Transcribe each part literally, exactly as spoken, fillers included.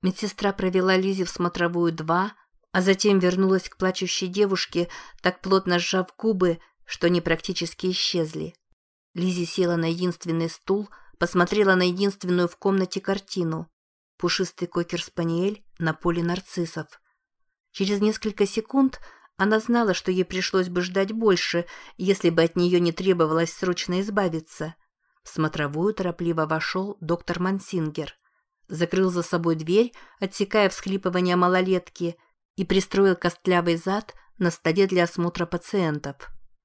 Медсестра провела Лизе в смотровую два, а затем вернулась к плачущей девушке, так плотно сжав губы, что они практически исчезли. Лизи села на единственный стул, посмотрела на единственную в комнате картину – пушистый кокер-спаниель на поле нарциссов. Через несколько секунд она знала, что ей пришлось бы ждать больше, если бы от нее не требовалось срочно избавиться. В смотровую торопливо вошел доктор Мансингер, закрыл за собой дверь, отсекая всхлипывания малолетки, и пристроил костлявый зад на столе для осмотра пациентов.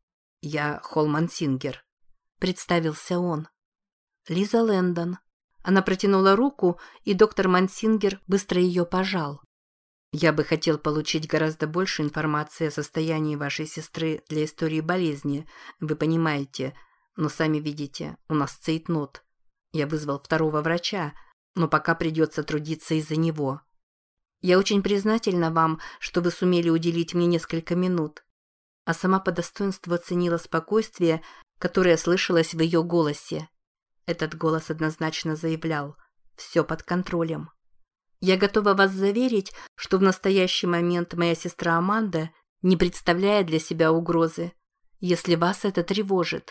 «Я Холл Мансингер», — представился он. «Лиза Лэндон». Она протянула руку, и доктор Мансингер быстро ее пожал. «Я бы хотел получить гораздо больше информации о состоянии вашей сестры для истории болезни, вы понимаете, но сами видите, у нас цейтнот. Я вызвал второго врача, но пока придется трудиться из-за него. Я очень признательна вам, что вы сумели уделить мне несколько минут». А сама по достоинству оценила спокойствие, которое слышалось в ее голосе. Этот голос однозначно заявлял: «Все под контролем». «Я готова вас заверить, что в настоящий момент моя сестра Аманда не представляет для себя угрозы, если вас это тревожит».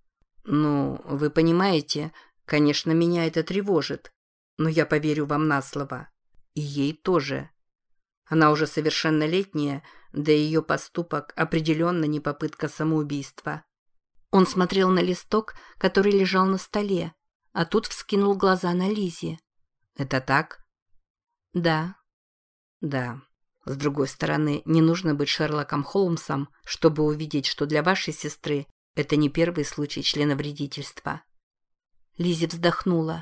«Ну, вы понимаете, конечно, меня это тревожит, но я поверю вам на слово. И ей тоже. Она уже совершеннолетняя, да и ее поступок определенно не попытка самоубийства». Он смотрел на листок, который лежал на столе, а тут вскинул глаза на Лизе. «Это так?» «Да». «Да. С другой стороны, не нужно быть Шерлоком Холмсом, чтобы увидеть, что для вашей сестры это не первый случай членовредительства». Лизе вздохнула.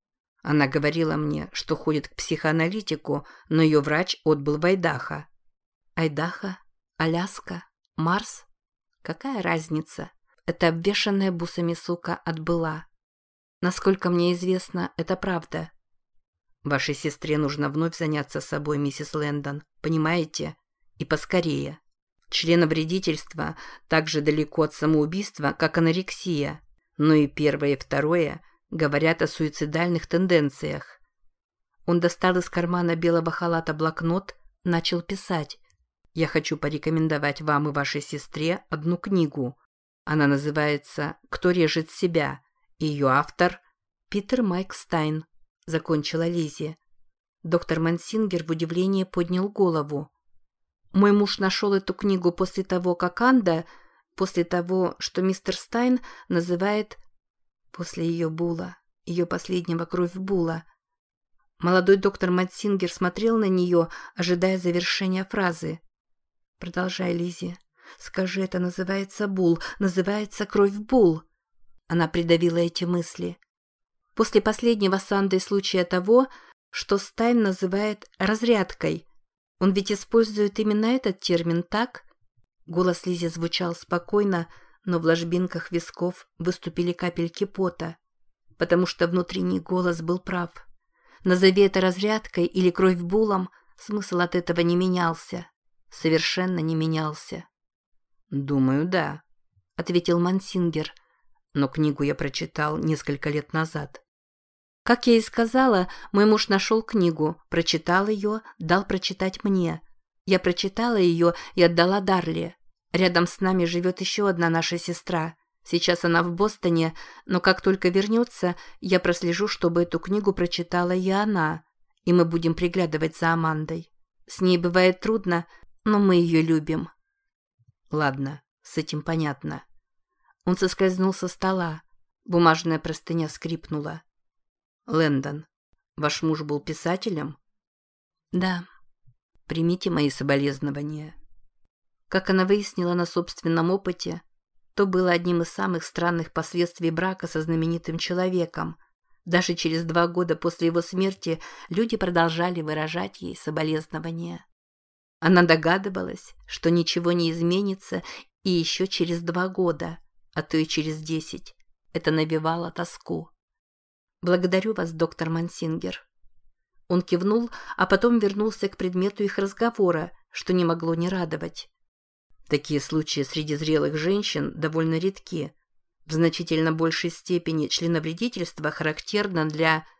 Она говорила мне, что ходит к психоаналитику, но ее врач отбыл в Айдахо. Айдахо? Аляска? Марс? Какая разница? Эта обвешанная бусами сука отбыла. Насколько мне известно, это правда. Вашей сестре нужно вновь заняться собой, миссис Лэндон, понимаете? И поскорее. Членовредительство так же далеко от самоубийства, как анорексия. Но и первое, и второе говорят о суицидальных тенденциях. Он достал из кармана белого халата блокнот, начал писать. «Я хочу порекомендовать вам и вашей сестре одну книгу. Она называется «Кто режет себя?» Ее автор – Питер Майк Стайн», – закончила Лизе. Доктор Мансингер в удивлении поднял голову. «Мой муж нашел эту книгу после того, как Анда, после того, что мистер Стайн называет, после ее була, ее последнего кровь була». Молодой доктор Мансингер смотрел на нее, ожидая завершения фразы. «Продолжай, Лизе. Скажи, это называется бул, называется кровь бул». Она придавила эти мысли. После последнего с Андой случая того, что Стайн называет разрядкой. Он ведь использует именно этот термин, так? Голос Лизи звучал спокойно, но в ложбинках висков выступили капельки пота, потому что внутренний голос был прав. Назови это разрядкой или кровь булом, смысл от этого не менялся. Совершенно не менялся. «Думаю, да», — ответил Мансингер, «но книгу я прочитал несколько лет назад». Как я и сказала, мой муж нашел книгу, прочитал ее, дал прочитать мне. Я прочитала ее и отдала Дарли. Рядом с нами живет еще одна наша сестра. Сейчас она в Бостоне, но как только вернется, я прослежу, чтобы эту книгу прочитала и она, и мы будем приглядывать за Амандой. С ней бывает трудно, но мы ее любим». «Ладно, с этим понятно». Он соскользнул со стола. Бумажная простыня скрипнула. «Лэндон, ваш муж был писателем?» «Да». «Примите мои соболезнования». Как она выяснила на собственном опыте, то было одним из самых странных последствий брака со знаменитым человеком. Даже через два года после его смерти люди продолжали выражать ей соболезнования. Она догадывалась, что ничего не изменится и еще через два года, а то и через десять. Это навевало тоску. «Благодарю вас, доктор Мансингер». Он кивнул, а потом вернулся к предмету их разговора, что не могло не радовать. Такие случаи среди зрелых женщин довольно редки. В значительно большей степени членовредительство характерно для...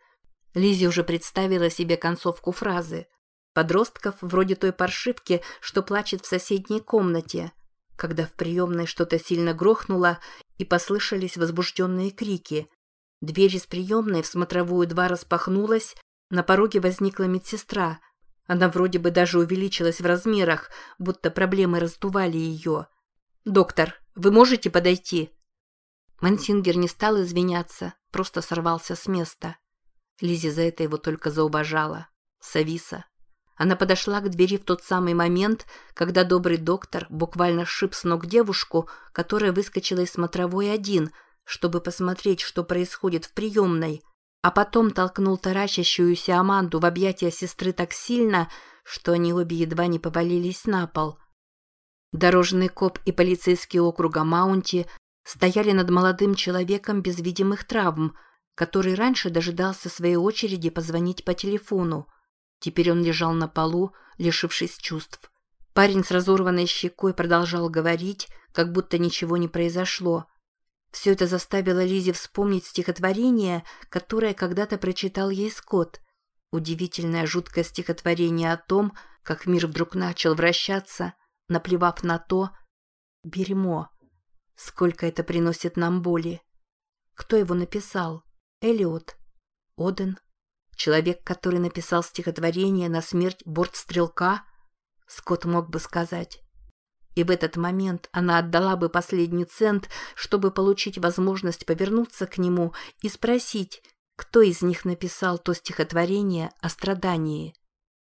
Лиззи уже представила себе концовку фразы. Подростков, вроде той паршивки, что плачет в соседней комнате, когда в приемной что-то сильно грохнуло и послышались возбужденные крики. Дверь из приемной в смотровую два распахнулась, на пороге возникла медсестра. Она вроде бы даже увеличилась в размерах, будто проблемы раздували ее. «Доктор, вы можете подойти?» Мансингер не стал извиняться, просто сорвался с места. Лиззи за это его только зауважала. Совиса. Она подошла к двери в тот самый момент, когда добрый доктор буквально сшиб с ног девушку, которая выскочила из смотровой один, чтобы посмотреть, что происходит в приемной, а потом толкнул таращащуюся Аманду в объятия сестры так сильно, что они обе едва не повалились на пол. Дорожный коп и полицейский округа Маунти стояли над молодым человеком без видимых травм, который раньше дожидался своей очереди позвонить по телефону. Теперь он лежал на полу, лишившись чувств. Парень с разорванной щекой продолжал говорить, как будто ничего не произошло. Все это заставило Лиззи вспомнить стихотворение, которое когда-то прочитал ей Скотт. Удивительное жуткое стихотворение о том, как мир вдруг начал вращаться, наплевав на то, бельмо. Сколько это приносит нам боли. Кто его написал? Элиот? Оден? Человек, который написал стихотворение на смерть бортстрелка? Скотт мог бы сказать. И в этот момент она отдала бы последний цент, чтобы получить возможность повернуться к нему и спросить, кто из них написал то стихотворение о страдании.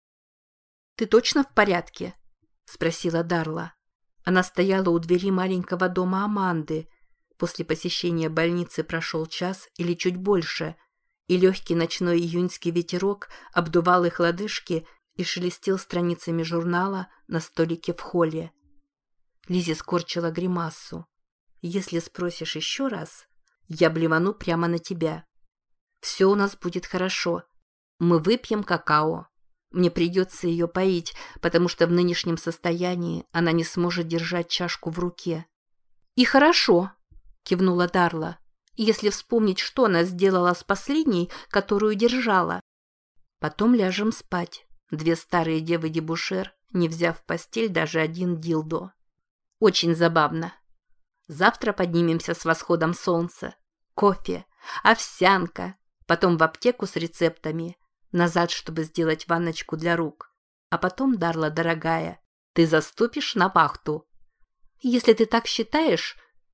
«Ты точно в порядке?» – спросила Дарла. Она стояла у двери маленького дома Аманды. После посещения больницы прошел час или чуть больше, и легкий ночной июньский ветерок обдувал их лодыжки и шелестел страницами журнала на столике в холле. Лиззи скорчила гримасу. «Если спросишь еще раз, я блевану прямо на тебя. Все у нас будет хорошо. Мы выпьем какао. Мне придется ее поить, потому что в нынешнем состоянии она не сможет держать чашку в руке». «И хорошо», — кивнула Дарла, «если вспомнить, что она сделала с последней, которую держала. Потом ляжем спать. Две старые девы-дебушер, не взяв в постель даже один дилдо. Очень забавно. Завтра поднимемся с восходом солнца. Кофе, овсянка, потом в аптеку с рецептами, назад, чтобы сделать ванночку для рук. А потом, Дарла, дорогая, ты заступишь на вахту. Если ты так считаешь,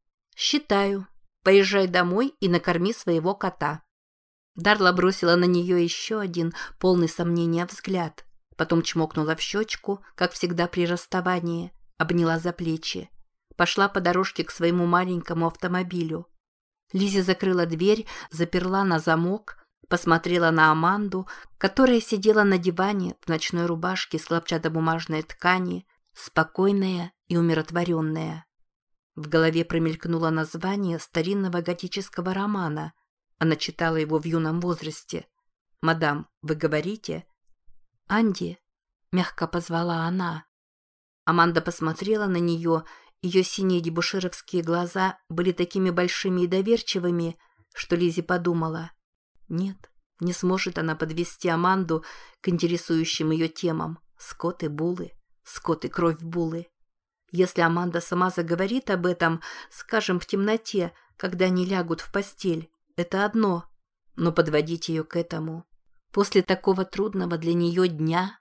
считаю. Поезжай домой и накорми своего кота». Дарла бросила на нее еще один, полный сомнения взгляд, потом чмокнула в щечку, как всегда при расставании, обняла за плечи, пошла по дорожке к своему маленькому автомобилю. Лиззи закрыла дверь, заперла на замок, посмотрела на Аманду, которая сидела на диване в ночной рубашке из хлопчатобумажной ткани, спокойная и умиротворенная. В голове промелькнуло название старинного готического романа. Она читала его в юном возрасте. «Мадам, вы говорите?» «Анди», — мягко позвала она. Аманда посмотрела на нее, ее синие дебошировские глаза были такими большими и доверчивыми, что Лиззи подумала: нет, не сможет она подвести Аманду к интересующим ее темам «Скот и булы», «Скот и кровь булы». Если Аманда сама заговорит об этом, скажем, в темноте, когда они лягут в постель, это одно, но подводить ее к этому после такого трудного для нее дня...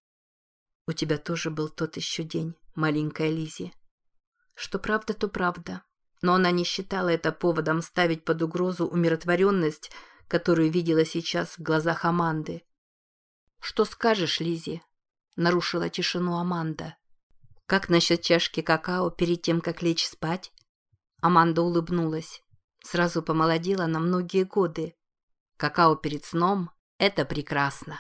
У тебя тоже был тот еще день, маленькая Лиззи. Что правда, то правда, но она не считала это поводом ставить под угрозу умиротворенность, которую видела сейчас в глазах Аманды. «Что скажешь, Лиззи?» — нарушила тишину Аманда. «Как насчет чашки какао перед тем, как лечь спать?» Аманда улыбнулась. Сразу помолодела на многие годы. Какао перед сном — это прекрасно.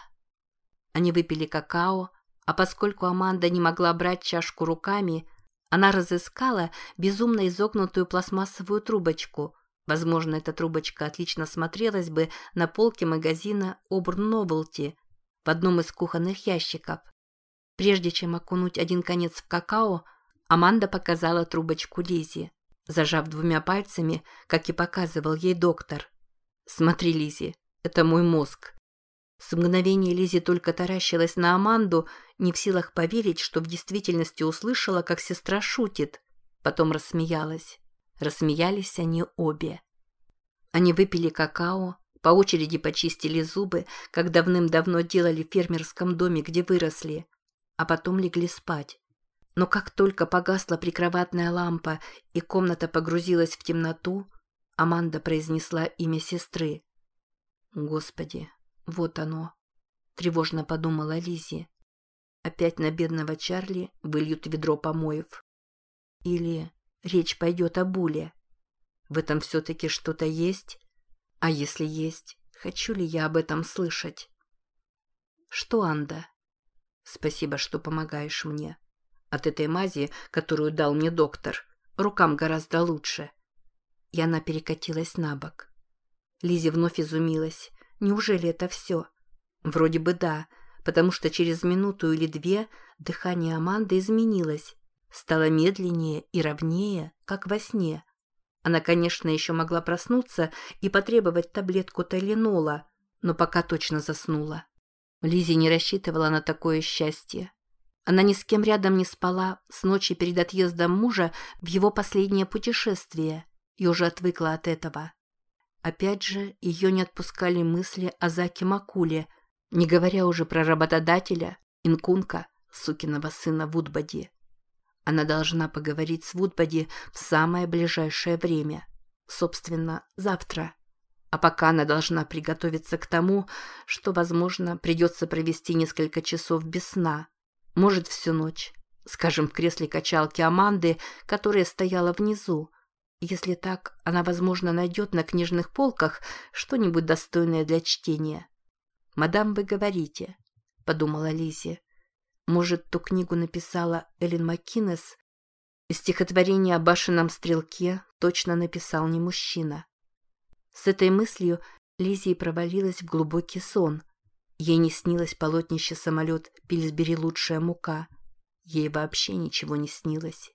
Они выпили какао, а поскольку Аманда не могла брать чашку руками, она разыскала безумно изогнутую пластмассовую трубочку. Возможно, эта трубочка отлично смотрелась бы на полке магазина Auburn Novelty в одном из кухонных ящиков. Прежде чем окунуть один конец в какао, Аманда показала трубочку Лиззи, зажав двумя пальцами, как и показывал ей доктор. «Смотри, Лиззи, это мой мозг. С мгновения Лиззи только таращилась на Аманду, не в силах поверить, что в действительности услышала, как сестра шутит. Потом рассмеялась. Рассмеялись они обе. Они выпили какао, по очереди почистили зубы, как давным-давно делали в фермерском доме, где выросли, а потом легли спать. Но как только погасла прикроватная лампа и комната погрузилась в темноту, Аманда произнесла имя сестры. «Господи, вот оно», — тревожно подумала Лиззи. Опять на бедного Чарли выльют ведро помоев. Или речь пойдет о Буле. В этом все-таки что-то есть? А если есть, хочу ли я об этом слышать? Что, Анда? Спасибо, что помогаешь мне. От этой мази, которую дал мне доктор, рукам гораздо лучше. И она перекатилась на бок. Лиззи вновь изумилась. Неужели это все? Вроде бы да, потому что через минуту или две дыхание Аманды изменилось. Стало медленнее и ровнее, как во сне. Она, конечно, еще могла проснуться и потребовать таблетку Тайленола, но пока точно заснула. Лиззи не рассчитывала на такое счастье. Она ни с кем рядом не спала с ночи перед отъездом мужа в его последнее путешествие и уже отвыкла от этого. Опять же, ее не отпускали мысли о Заке Макуле, не говоря уже про работодателя, инкунка, сукиного сына Вудбоди. Она должна поговорить с Вудбоди в самое ближайшее время. Собственно, завтра. А пока она должна приготовиться к тому, что, возможно, придется провести несколько часов без сна. Может, всю ночь. Скажем, в кресле качалки Аманды, которая стояла внизу. Если так, она, возможно, найдет на книжных полках что-нибудь достойное для чтения. «Мадам, вы говорите», — подумала Лиззи. Может, ту книгу написала Эллен Маккинес? И стихотворение о башенном стрелке точно написал не мужчина. С этой мыслью Лиззи провалилась в глубокий сон. Ей не снилось полотнище самолет Пилсбери «Лучшая мука». Ей вообще ничего не снилось.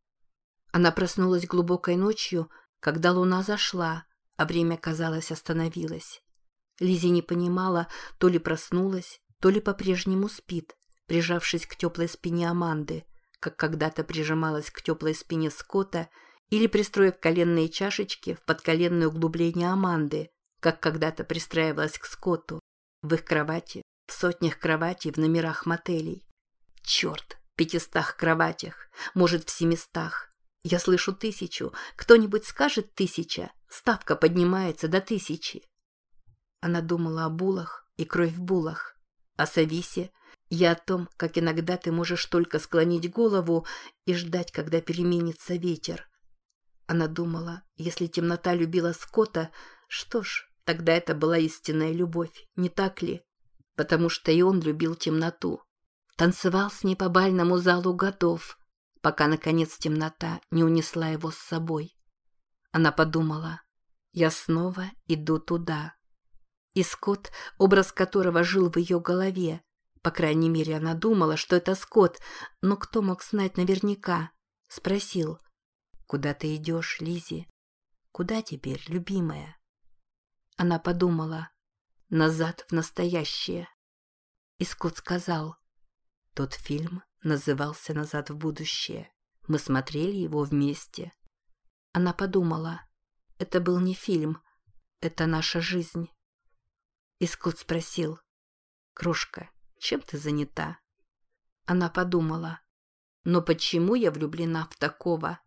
Она проснулась глубокой ночью, когда луна зашла, а время, казалось, остановилось. Лиззи не понимала, то ли проснулась, то ли по-прежнему спит, прижавшись к теплой спине Аманды, как когда-то прижималась к теплой спине Скотта, или пристроив коленные чашечки в подколенное углубление Аманды, как когда-то пристраивалась к Скотту, в их кровати, в сотнях кроватей в номерах мотелей. Черт, в пятистах кроватях, может, в семистах. Я слышу тысячу. Кто-нибудь скажет тысяча? Ставка поднимается до тысячи. Она думала о булах и кровь в булах, о Сависе и о том, как иногда ты можешь только склонить голову и ждать, когда переменится ветер. Она думала, если темнота любила Скотта, что ж, тогда это была истинная любовь, не так ли? Потому что и он любил темноту. Танцевал с ней по бальному залу годов, пока, наконец, темнота не унесла его с собой. Она подумала, я снова иду туда. И Скотт, образ которого жил в ее голове, по крайней мере, она думала, что это Скотт, но кто мог знать наверняка, спросил, «Куда ты идешь, Лиззи? Куда теперь, любимая?» Она подумала, назад в настоящее. И Скотт сказал, тот фильм назывался «Назад в будущее». Мы смотрели его вместе. Она подумала, это был не фильм, это наша жизнь. И Скотт спросил, «Крошка, чем ты занята?» Она подумала, но почему я влюблена в такого?